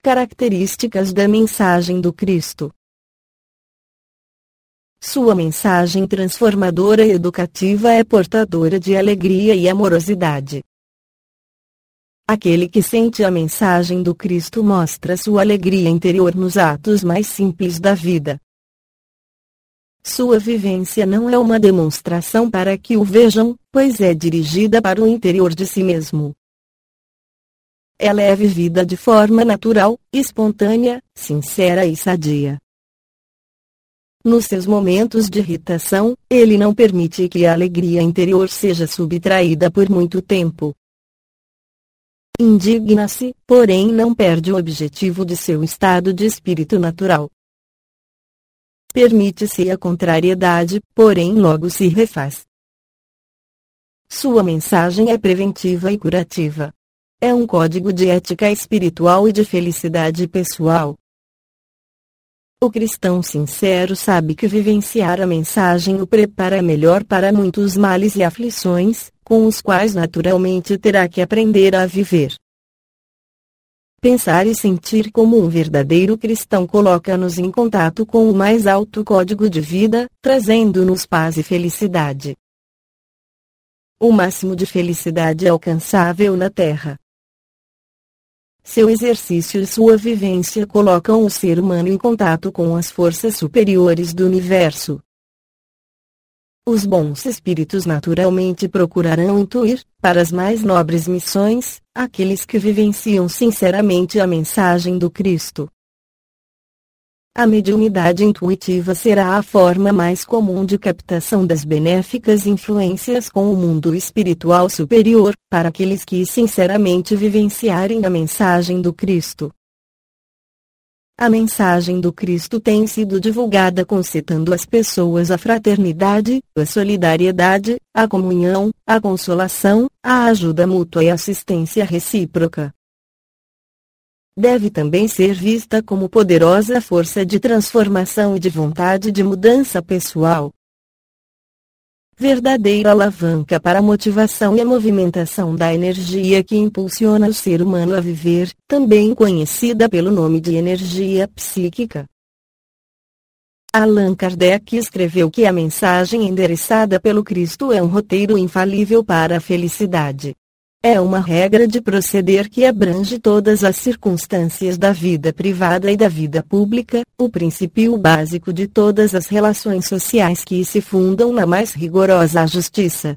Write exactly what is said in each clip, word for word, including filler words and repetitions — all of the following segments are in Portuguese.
Características da mensagem do Cristo. Sua mensagem transformadora e educativa é portadora de alegria e amorosidade. Aquele que sente a mensagem do Cristo mostra sua alegria interior nos atos mais simples da vida. Sua vivência não é uma demonstração para que o vejam, pois é dirigida para o interior de si mesmo. Ela é vivida de forma natural, espontânea, sincera e sadia. Nos seus momentos de irritação, ele não permite que a alegria interior seja subtraída por muito tempo. Indigna-se, porém não perde o objetivo de seu estado de espírito natural. Permite-se a contrariedade, porém logo se refaz. Sua mensagem é preventiva e curativa. É um código de ética espiritual e de felicidade pessoal. O cristão sincero sabe que vivenciar a mensagem o prepara melhor para muitos males e aflições, com os quais naturalmente terá que aprender a viver. Pensar e sentir como um verdadeiro cristão coloca-nos em contato com o mais alto código de vida, trazendo-nos paz e felicidade. O máximo de felicidade é alcançável na Terra. Seu exercício e sua vivência colocam o ser humano em contato com as forças superiores do universo. Os bons espíritos naturalmente procurarão intuir, para as mais nobres missões, aqueles que vivenciam sinceramente a mensagem do Cristo. A mediunidade intuitiva será a forma mais comum de captação das benéficas influências com o mundo espiritual superior, para aqueles que sinceramente vivenciarem a mensagem do Cristo. A mensagem do Cristo tem sido divulgada concitando as pessoas à fraternidade, à solidariedade, à comunhão, à consolação, à ajuda mútua e assistência recíproca. Deve também ser vista como poderosa força de transformação e de vontade de mudança pessoal. Verdadeira alavanca para a motivação e a movimentação da energia que impulsiona o ser humano a viver, também conhecida pelo nome de energia psíquica. Allan Kardec escreveu que a mensagem endereçada pelo Cristo é um roteiro infalível para a felicidade. É uma regra de proceder que abrange todas as circunstâncias da vida privada e da vida pública, o princípio básico de todas as relações sociais que se fundam na mais rigorosa justiça.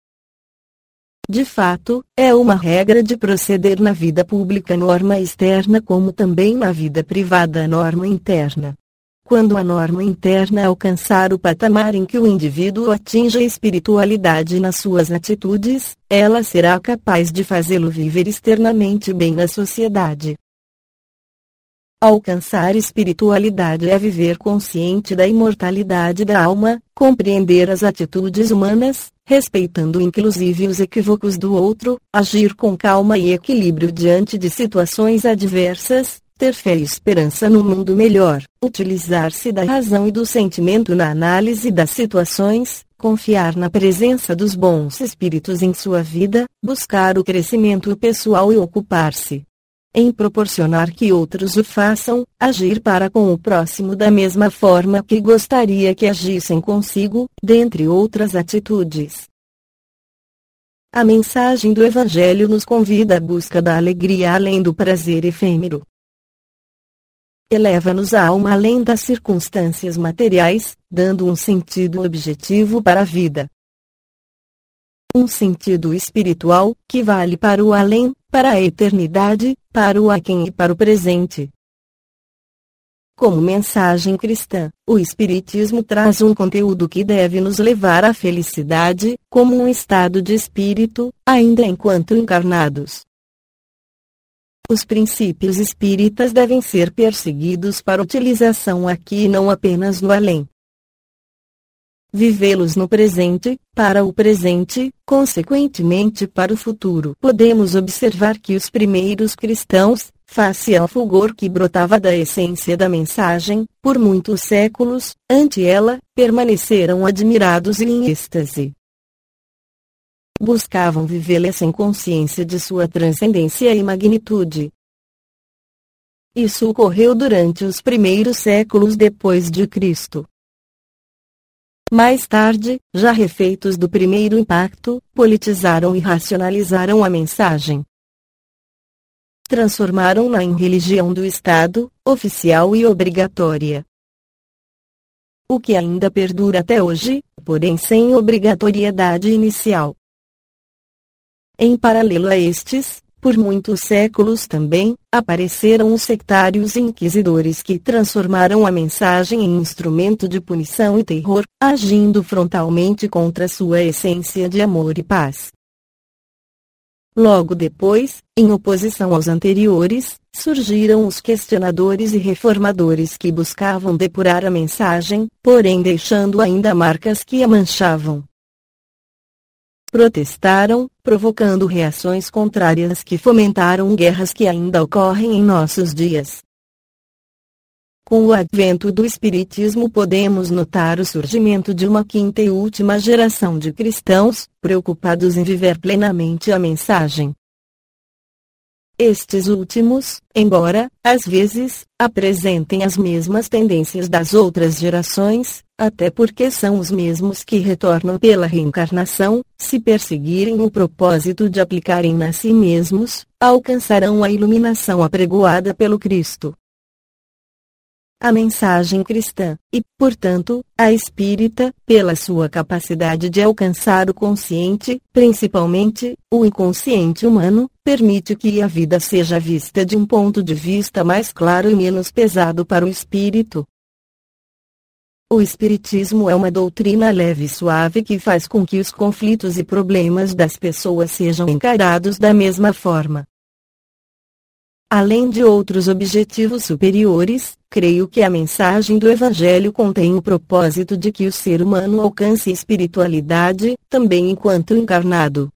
De fato, é uma regra de proceder na vida pública norma externa como também na vida privada norma interna. Quando a norma interna alcançar o patamar em que o indivíduo atinge a espiritualidade nas suas atitudes, ela será capaz de fazê-lo viver externamente bem na sociedade. Alcançar espiritualidade é viver consciente da imortalidade da alma, compreender as atitudes humanas, respeitando inclusive os equívocos do outro, agir com calma e equilíbrio diante de situações adversas, ter fé e esperança no mundo melhor, utilizar-se da razão e do sentimento na análise das situações, confiar na presença dos bons espíritos em sua vida, buscar o crescimento pessoal e ocupar-se em proporcionar que outros o façam, agir para com o próximo da mesma forma que gostaria que agissem consigo, dentre outras atitudes. A mensagem do Evangelho nos convida à busca da alegria além do prazer efêmero. Eleva-nos a alma além das circunstâncias materiais, dando um sentido objetivo para a vida. Um sentido espiritual, que vale para o além, para a eternidade, para o aquém e para o presente. Como mensagem cristã, o Espiritismo traz um conteúdo que deve nos levar à felicidade, como um estado de espírito, ainda enquanto encarnados. Os princípios espíritas devem ser perseguidos para utilização aqui e não apenas no além. Vivê-los no presente, para o presente, consequentemente para o futuro. Podemos observar que os primeiros cristãos, face ao fulgor que brotava da essência da mensagem, por muitos séculos, ante ela, permaneceram admirados e em êxtase. Buscavam vivê-la sem consciência de sua transcendência e magnitude. Isso ocorreu durante os primeiros séculos depois de Cristo. Mais tarde, já refeitos do primeiro impacto, politizaram e racionalizaram a mensagem. Transformaram-na em religião do Estado, oficial e obrigatória. O que ainda perdura até hoje, porém sem obrigatoriedade inicial. Em paralelo a estes, por muitos séculos também, apareceram os sectários inquisidores que transformaram a mensagem em instrumento de punição e terror, agindo frontalmente contra sua essência de amor e paz. Logo depois, em oposição aos anteriores, surgiram os questionadores e reformadores que buscavam depurar a mensagem, porém deixando ainda marcas que a manchavam. Protestaram, provocando reações contrárias que fomentaram guerras que ainda ocorrem em nossos dias. Com o advento do Espiritismo podemos notar o surgimento de uma quinta e última geração de cristãos, preocupados em viver plenamente a mensagem. Estes últimos, embora, às vezes, apresentem as mesmas tendências das outras gerações, até porque são os mesmos que retornam pela reencarnação, se perseguirem o propósito de aplicarem-na a si mesmos, alcançarão a iluminação apregoada pelo Cristo. A mensagem cristã, e, portanto, a espírita, pela sua capacidade de alcançar o consciente, principalmente, o inconsciente humano, permite que a vida seja vista de um ponto de vista mais claro e menos pesado para o espírito. O Espiritismo é uma doutrina leve e suave que faz com que os conflitos e problemas das pessoas sejam encarados da mesma forma. Além de outros objetivos superiores, creio que a mensagem do Evangelho contém o propósito de que o ser humano alcance espiritualidade, também enquanto encarnado.